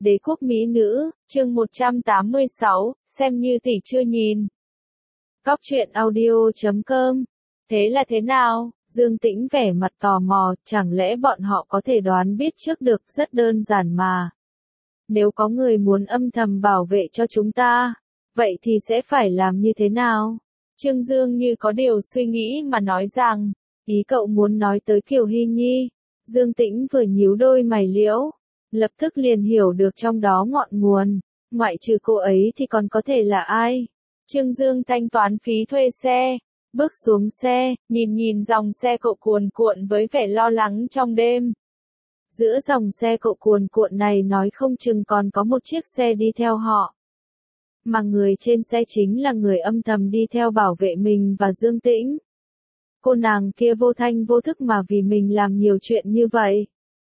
Đế quốc mỹ nữ, chương 186, xem như tỷ chưa nhìn. Góc truyện audio.com. Thế là thế nào? Dương Tĩnh vẻ mặt tò mò, chẳng lẽ bọn họ có thể đoán biết trước được, rất đơn giản mà. Nếu có người muốn âm thầm bảo vệ cho chúng ta, vậy thì sẽ phải làm như thế nào? Trương Dương như có điều suy nghĩ mà nói rằng, ý cậu muốn nói tới Kiều Hy Nhi. Dương Tĩnh vừa nhíu đôi mày liễu, lập tức liền hiểu được trong đó ngọn nguồn, ngoại trừ cô ấy thì còn có thể là ai. Trương Dương thanh toán phí thuê xe, bước xuống xe, nhìn dòng xe cộ cuồn cuộn với vẻ lo lắng trong đêm. Giữa dòng xe cộ cuồn cuộn này nói không chừng còn có một chiếc xe đi theo họ. Mà người trên xe chính là người âm thầm đi theo bảo vệ mình và Dương Tĩnh. Cô nàng kia vô thanh vô thức mà vì mình làm nhiều chuyện như vậy.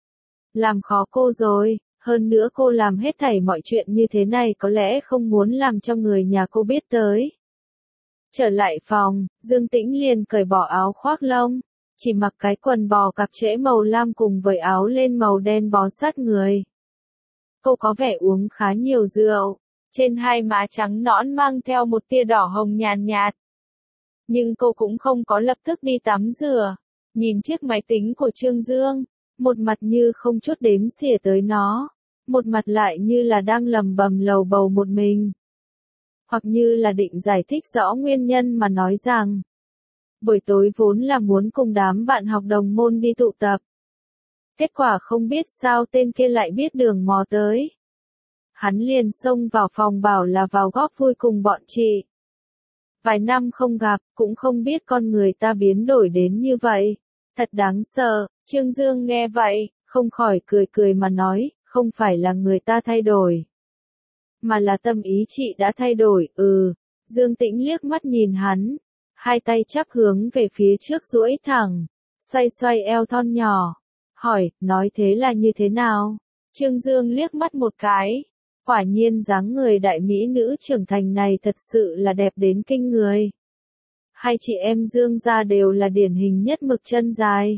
Làm khó cô rồi, hơn nữa cô làm hết thảy mọi chuyện như thế này có lẽ không muốn làm cho người nhà cô biết tới. Trở lại phòng, Dương Tĩnh liền cởi bỏ áo khoác lông, chỉ mặc cái quần bò cạp trễ màu lam cùng với áo len màu đen bó sát người. Cô có vẻ uống khá nhiều rượu, trên hai má trắng nõn mang theo một tia đỏ hồng nhàn nhạt. Nhưng cô cũng không có lập tức đi tắm rửa, nhìn chiếc máy tính của Trương Dương, một mặt như không chút đếm xỉa tới nó, một mặt lại như là đang lầm bầm lầu bầu một mình. Hoặc như là định giải thích rõ nguyên nhân mà nói rằng, buổi tối vốn là muốn cùng đám bạn học đồng môn đi tụ tập. Kết quả không biết sao tên kia lại biết đường mò tới. Hắn liền xông vào phòng bảo là vào góp vui cùng bọn chị. Vài năm không gặp, cũng không biết con người ta biến đổi đến như vậy. Thật đáng sợ. Trương Dương nghe vậy, không khỏi cười mà nói, không phải là người ta thay đổi, mà là tâm ý chị đã thay đổi. Dương Tĩnh liếc mắt nhìn hắn, hai tay chắp hướng về phía trước duỗi thẳng, xoay eo thon nhỏ, hỏi, nói thế là như thế nào? Trương Dương liếc mắt một cái, quả nhiên dáng người đại mỹ nữ trưởng thành này thật sự là đẹp đến kinh người. Hai chị em Dương gia đều là điển hình nhất mực chân dài.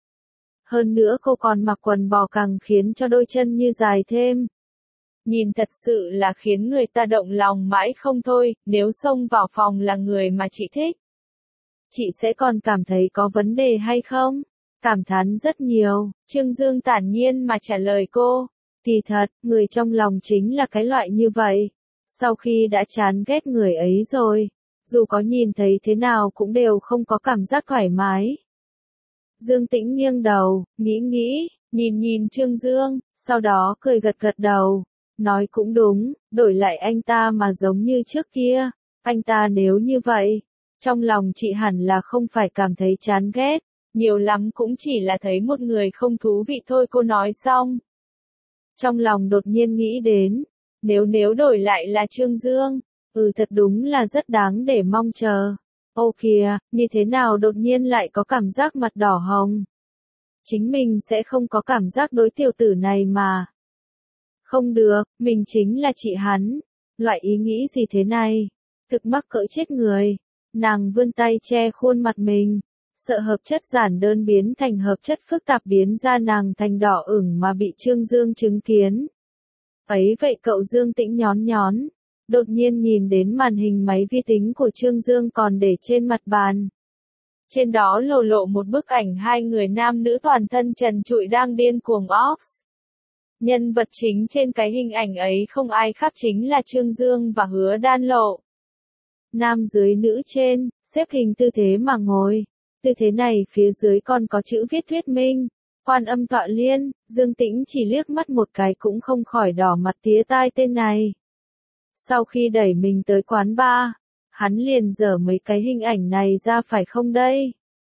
Hơn nữa cô còn mặc quần bò càng khiến cho đôi chân như dài thêm. Nhìn thật sự là khiến người ta động lòng mãi không thôi, nếu xông vào phòng là người mà chị thích. Chị sẽ còn cảm thấy có vấn đề hay không? Cảm thán rất nhiều, Trương Dương thản nhiên mà trả lời cô. Kỳ thật, người trong lòng chính là cái loại như vậy. Sau khi đã chán ghét người ấy rồi, dù có nhìn thấy thế nào cũng đều không có cảm giác thoải mái. Dương Tĩnh nghiêng đầu, nghĩ, nhìn Trương Dương, sau đó cười gật đầu, nói cũng đúng, đổi lại anh ta mà giống như trước kia, anh ta nếu như vậy, trong lòng chị hẳn là không phải cảm thấy chán ghét, nhiều lắm cũng chỉ là thấy một người không thú vị thôi. Cô nói xong, trong lòng đột nhiên nghĩ đến, nếu đổi lại là Trương Dương, thật đúng là rất đáng để mong chờ. Ô kìa, như thế nào đột nhiên lại có cảm giác mặt đỏ hồng? Chính mình sẽ không có cảm giác đối tiểu tử này mà. Không được, mình chính là chị hắn. Loại ý nghĩ gì thế này? Thực mắc cỡ chết người. Nàng vươn tay che khuôn mặt mình. Sợ hợp chất giản đơn biến thành hợp chất phức tạp biến ra nàng thành đỏ ửng mà bị Trương Dương chứng kiến. Ấy vậy cậu Dương Tĩnh nhón. Đột nhiên nhìn đến màn hình máy vi tính của Trương Dương còn để trên mặt bàn. Trên đó lộ một bức ảnh hai người nam nữ toàn thân trần trụi đang điên cuồng off. Nhân vật chính trên cái hình ảnh ấy không ai khác chính là Trương Dương và Hứa Đan Lộ. Nam dưới nữ trên, xếp hình tư thế mà ngồi. Tư thế này phía dưới còn có chữ viết thuyết minh, Quan Âm Tọa Liên. Dương Tĩnh chỉ liếc mắt một cái cũng không khỏi đỏ mặt tía tai tên này. Sau khi đẩy mình tới quán bar, hắn liền dở mấy cái hình ảnh này ra phải không đây?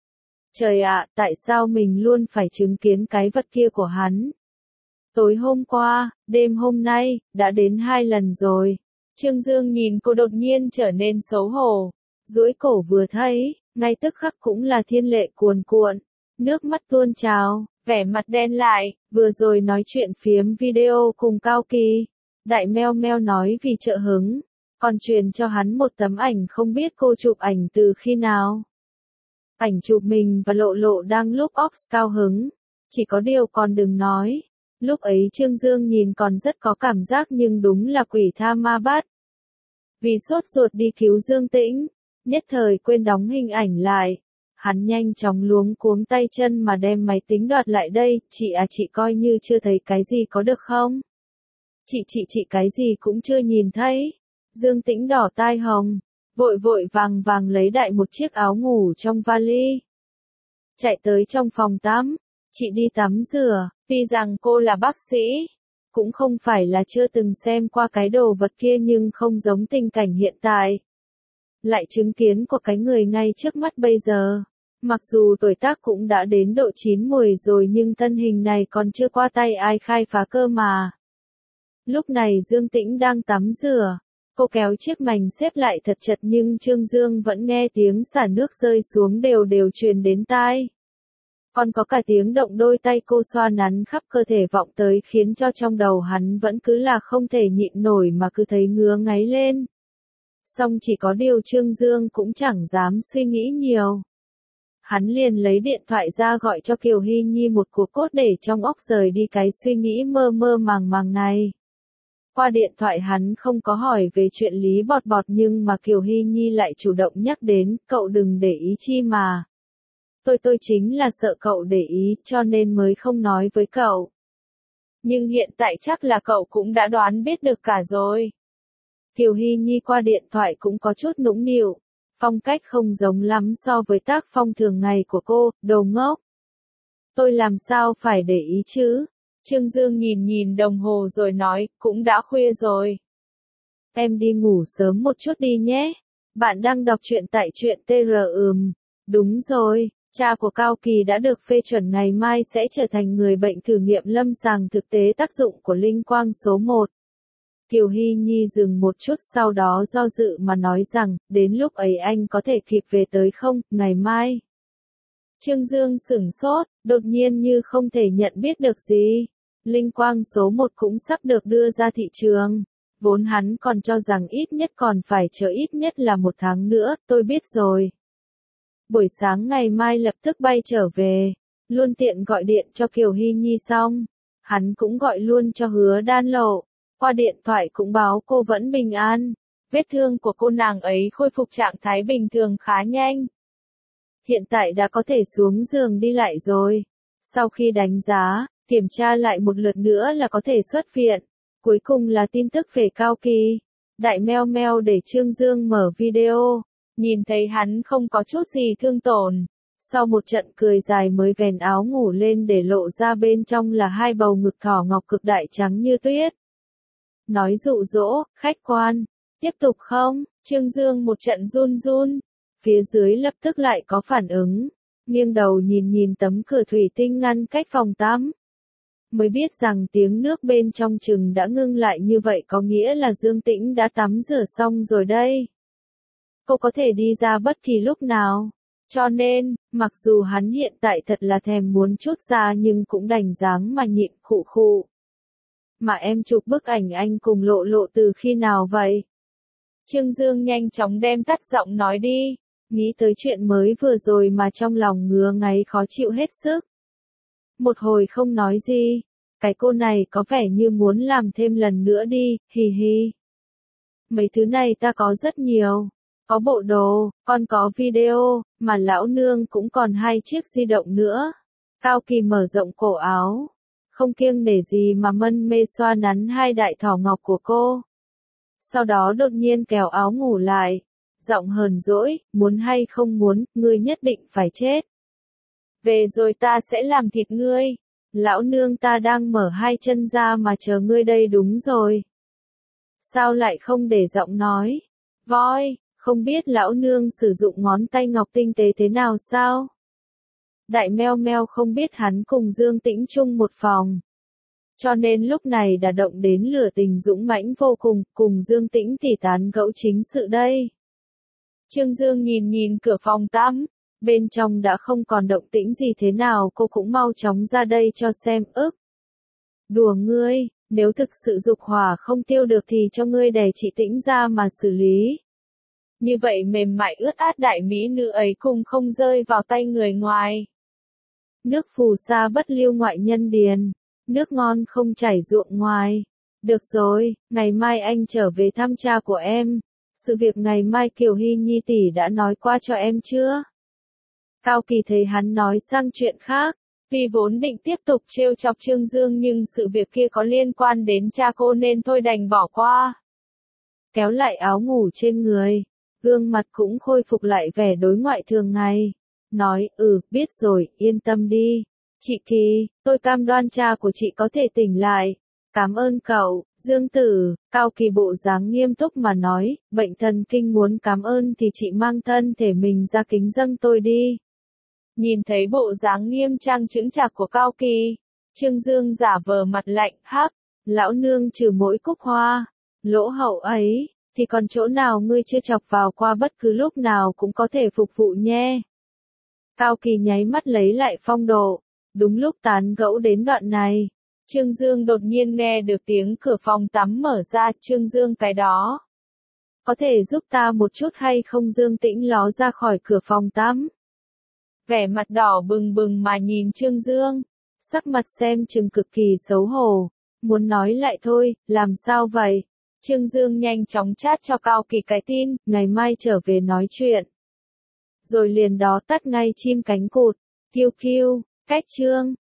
Trời ạ, tại sao mình luôn phải chứng kiến cái vật kia của hắn? Tối hôm qua, đêm hôm nay, đã đến 2 lần rồi. Trương Dương nhìn cô đột nhiên trở nên xấu hổ, duỗi cổ vừa thấy, ngay tức khắc cũng là thiên lệ cuồn cuộn, nước mắt tuôn trào, vẻ mặt đen lại, vừa rồi nói chuyện phiếm video cùng Cao Kỳ. Đại meo nói vì trợ hứng, còn truyền cho hắn một tấm ảnh không biết cô chụp ảnh từ khi nào. Ảnh chụp mình và lộ đang lúc off cao hứng, chỉ có điều còn đừng nói, Lúc ấy Trương Dương nhìn còn rất có cảm giác nhưng đúng là quỷ tha ma bắt. Vì sốt ruột đi cứu Dương Tĩnh, nhất thời quên đóng hình ảnh lại. Hắn nhanh chóng luống cuống tay chân mà đem máy tính đoạt lại đây, chị coi như chưa thấy cái gì có được không? Chị cái gì cũng chưa nhìn thấy. Dương Tĩnh đỏ tai hồng, vội vội vàng vàng lấy đại một chiếc áo ngủ trong vali. Chạy tới trong phòng tắm, chị đi tắm rửa, tuy rằng cô là bác sĩ, cũng không phải là chưa từng xem qua cái đồ vật kia nhưng không giống tình cảnh hiện tại. Lại chứng kiến của cái người ngay trước mắt bây giờ. Mặc dù tuổi tác cũng đã đến độ chín muồi rồi nhưng thân hình này còn chưa qua tay ai khai phá cơ mà. Lúc này Dương Tĩnh đang tắm rửa. Cô kéo chiếc mành xếp lại thật chặt nhưng Trương Dương vẫn nghe tiếng xả nước rơi xuống đều đều truyền đến tai. Còn có cả tiếng động đôi tay cô xoa nắn khắp cơ thể vọng tới khiến cho trong đầu hắn vẫn cứ là không thể nhịn nổi mà cứ thấy ngứa ngáy lên. Song chỉ có điều Trương Dương cũng chẳng dám suy nghĩ nhiều. Hắn liền lấy điện thoại ra gọi cho Kiều Hy Nhi một cuộc cốt để trong óc rời đi cái suy nghĩ mơ mơ màng màng này. Qua điện thoại hắn không có hỏi về chuyện Lý Bọt Bọt nhưng mà Kiều Hy Nhi lại chủ động nhắc đến, cậu đừng để ý chi mà. Tôi chính là sợ cậu để ý cho nên mới không nói với cậu. Nhưng hiện tại chắc là cậu cũng đã đoán biết được cả rồi. Kiều Hy Nhi qua điện thoại cũng có chút nũng nịu, phong cách không giống lắm so với tác phong thường ngày của cô, đồ ngốc. Tôi làm sao phải để ý chứ? Trương Dương nhìn nhìn đồng hồ rồi nói, cũng đã khuya rồi. Em đi ngủ sớm một chút đi nhé. Bạn đang đọc truyện tại truyện TR Đúng rồi, cha của Cao Kỳ đã được phê chuẩn ngày mai sẽ trở thành người bệnh thử nghiệm lâm sàng thực tế tác dụng của linh quang số 1. Kiều Hy Nhi dừng một chút sau đó do dự mà nói rằng, đến lúc ấy anh có thể kịp về tới không, ngày mai. Trương Dương sửng sốt, đột nhiên như không thể nhận biết được gì. Linh quang số 1 cũng sắp được đưa ra thị trường. Vốn hắn còn cho rằng ít nhất còn phải chờ ít nhất là 1 tháng nữa, tôi biết rồi. Buổi sáng ngày mai lập tức bay trở về, luôn tiện gọi điện cho Kiều Hy Nhi xong. Hắn cũng gọi luôn cho Hứa Đan Lộ, qua điện thoại cũng báo cô vẫn bình an. Vết thương của cô nàng ấy khôi phục trạng thái bình thường khá nhanh. Hiện tại đã có thể xuống giường đi lại rồi. Sau khi đánh giá, kiểm tra lại một lượt nữa là có thể xuất viện. Cuối cùng là tin tức về Cao Kỳ. Đại meo meo để Trương Dương mở video. Nhìn thấy hắn không có chút gì thương tổn. Sau một trận cười dài mới vén áo ngủ lên để lộ ra bên trong là 2 bầu ngực thỏ ngọc cực đại trắng như tuyết. Nói dụ dỗ, khách quan. Tiếp tục không? Trương Dương một trận run run. Phía dưới lập tức lại có phản ứng. Nghiêng đầu nhìn nhìn tấm cửa thủy tinh ngăn cách phòng tắm. Mới biết rằng tiếng nước bên trong chừng đã ngưng lại như vậy có nghĩa là Dương Tĩnh đã tắm rửa xong rồi đây. Cô có thể đi ra bất kỳ lúc nào. Cho nên, mặc dù hắn hiện tại thật là thèm muốn chút ra nhưng cũng đành dáng mà nhịn khụ khụ. Mà em chụp bức ảnh anh cùng Lộ Lộ từ khi nào vậy? Trương Dương nhanh chóng đem tắt giọng nói đi. Nghĩ tới chuyện mới vừa rồi mà trong lòng ngứa ngáy khó chịu hết sức. Một hồi không nói gì. Cái cô này có vẻ như muốn làm thêm lần nữa đi, hì hì. Mấy thứ này ta có rất nhiều. Có bộ đồ, còn có video, mà lão nương cũng còn 2 chiếc di động nữa. Cao Kỳ mở rộng cổ áo. Không kiêng nể gì mà mân mê xoa nắn 2 đại thỏ ngọc của cô. Sau đó đột nhiên kéo áo ngủ lại. Giọng hờn dỗi, muốn hay không muốn, ngươi nhất định phải chết. Về rồi ta sẽ làm thịt ngươi. Lão nương ta đang mở 2 chân ra mà chờ ngươi đây đúng rồi. Sao lại không để giọng nói? Voi, không biết lão nương sử dụng ngón tay ngọc tinh tế thế nào sao? Đại meo meo không biết hắn cùng Dương Tĩnh chung một phòng. Cho nên lúc này đã động đến lửa tình dũng mãnh vô cùng, cùng Dương Tĩnh tỉ tán gẫu chính sự đây. Trương Dương nhìn nhìn cửa phòng tắm, bên trong đã không còn động tĩnh gì thế nào cô cũng mau chóng ra đây cho xem ức. Đùa ngươi, nếu thực sự dục hỏa không tiêu được thì cho ngươi đè chị Tĩnh ra mà xử lý. Như vậy mềm mại ướt át đại mỹ nữ ấy cùng không rơi vào tay người ngoài. Nước phù sa bất lưu ngoại nhân điền. nước ngon không chảy ruộng ngoài. Được rồi, ngày mai anh trở về thăm cha của em. Sự việc ngày mai Kiều Hy Nhi tỷ đã nói qua cho em chưa? Cao Kỳ thấy hắn nói sang chuyện khác, vì vốn định tiếp tục trêu chọc Trương Dương nhưng sự việc kia có liên quan đến cha cô nên thôi đành bỏ qua. Kéo lại áo ngủ trên người, gương mặt cũng khôi phục lại vẻ đối ngoại thường ngày. Nói, biết rồi, yên tâm đi. Chị Kỳ, tôi cam đoan cha của chị có thể tỉnh lại. Cảm ơn cậu, Dương Tử. Cao Kỳ bộ dáng nghiêm túc mà nói, bệnh thần kinh muốn cảm ơn thì chị mang thân thể mình ra kính dâng tôi đi. Nhìn thấy bộ dáng nghiêm trang chững chạc của Cao Kỳ, Trương Dương giả vờ mặt lạnh, hắc, lão nương trừ mỗi cúc hoa, lỗ hậu ấy, thì còn chỗ nào ngươi chưa chọc vào qua bất cứ lúc nào cũng có thể phục vụ nhé. Cao Kỳ nháy mắt lấy lại phong độ, đúng lúc tán gẫu đến đoạn này, Trương Dương đột nhiên nghe được tiếng cửa phòng tắm mở ra. Trương Dương cái đó, có thể giúp ta một chút hay không? Dương Tĩnh ló ra khỏi cửa phòng tắm, vẻ mặt đỏ bừng bừng mà nhìn Trương Dương, sắc mặt xem chừng cực kỳ xấu hổ, muốn nói lại thôi, làm sao vậy? Trương Dương nhanh chóng chat cho Cao Kỳ cái tin, ngày mai trở về nói chuyện. Rồi liền đó tắt ngay chim cánh cụt, kiêu kiêu, cách Trương.